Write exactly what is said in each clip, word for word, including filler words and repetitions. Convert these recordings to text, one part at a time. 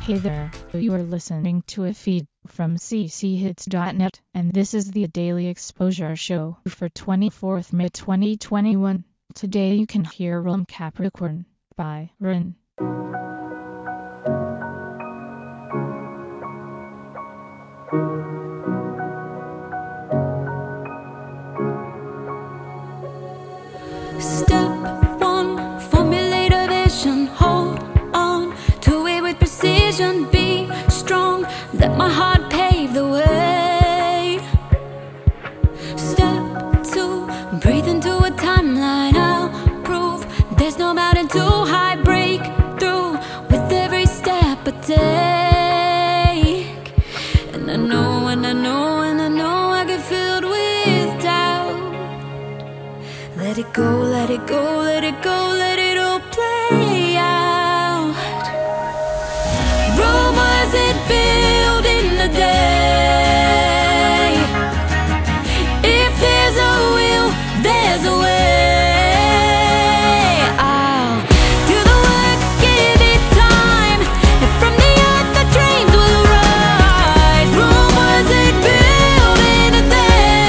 Hey there, you are listening to a feed from c c hits dot net, and this is the Daily Exposure Show for twenty-fourth May twenty twenty-one. Today you can hear Rum Capricorn by Rin. Step one, formulate a vision, hold on to it with precision, be strong, let my heart pave the way. Step two, breathe into a timeline, I'll prove there's no mountain too high, break through with every step I take. And I know, and I know, and I know I get filled with doubt. Let it go, let it go, let it go, let it all play out. Rome wasn't built in a day. If there's a will, there's a way. I'll do the work, give it time, and from the earth the dreams will rise. Rome wasn't built in a day.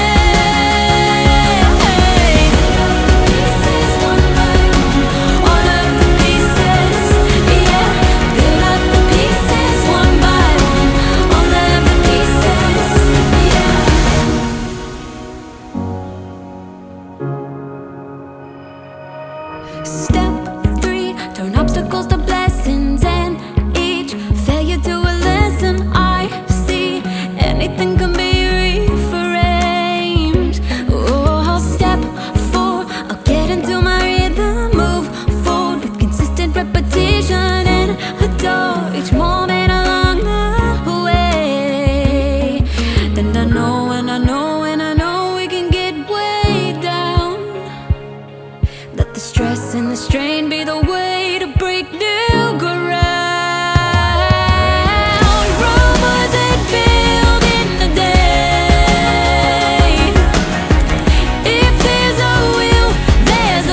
Step three, turn obstacles to blessings, and each failure to a lesson. I see anything can be reframed. Oh, step four, I'll get into my rhythm, move forward with consistent repetition, and adore each moment along the way. Then I know, and I know, and I know we can get way down. Let the stress and the strain be the way to break new ground. Rome wasn't built in a day. If there's a will, there's a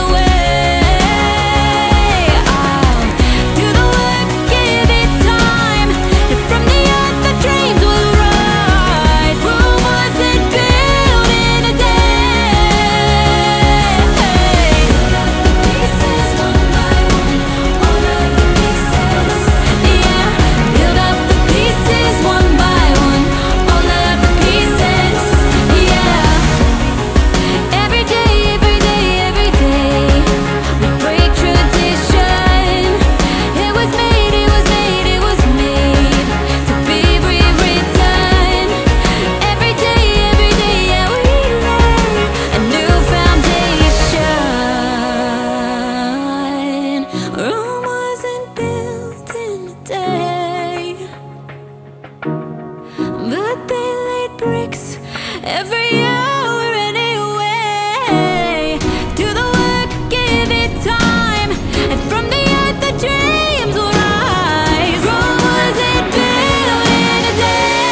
way. I'll do the work, give it time, and from the earth the dreams will rise. Rome wasn't built in a day. Rome wasn't built in a day, but they laid bricks every hour anyway. Do the work, give it time, and from the earth the dreams will rise. Rome wasn't built in a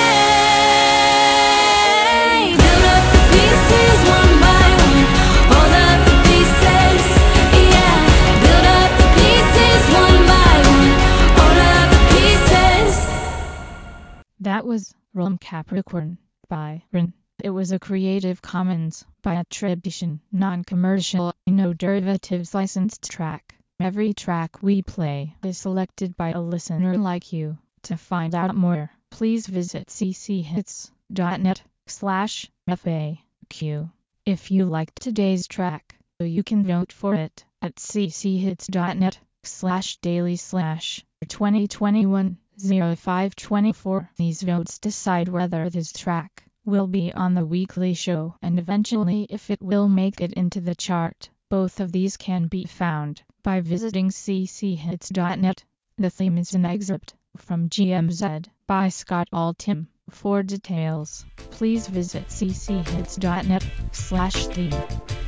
day. Build up the pieces one by one, all of the pieces, yeah. Build up the pieces one by one, all of the pieces. That was Rum Capricorn by Rin. It was a Creative Commons by attribution, non-commercial, no derivatives licensed track. Every track we play is selected by a listener like you. To find out more, please visit c c hits dot net slash F A Q. If you liked today's track, you can vote for it at c c hits dot net slash daily slash twenty twenty-one oh five twenty-four. These votes decide whether this track will be on the weekly show and eventually if it will make it into the chart. Both of these can be found by visiting c c hits dot net. The theme is an excerpt from G M Z by Scott Altham. For details, please visit c c hits dot net slash theme.